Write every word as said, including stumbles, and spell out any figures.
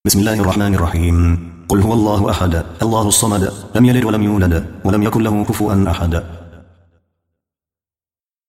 بسم الله الرحمن الرحيم. قل هو الله أحد الله الصمد لم يلد ولم يولد ولم يكن له كفوا أحد.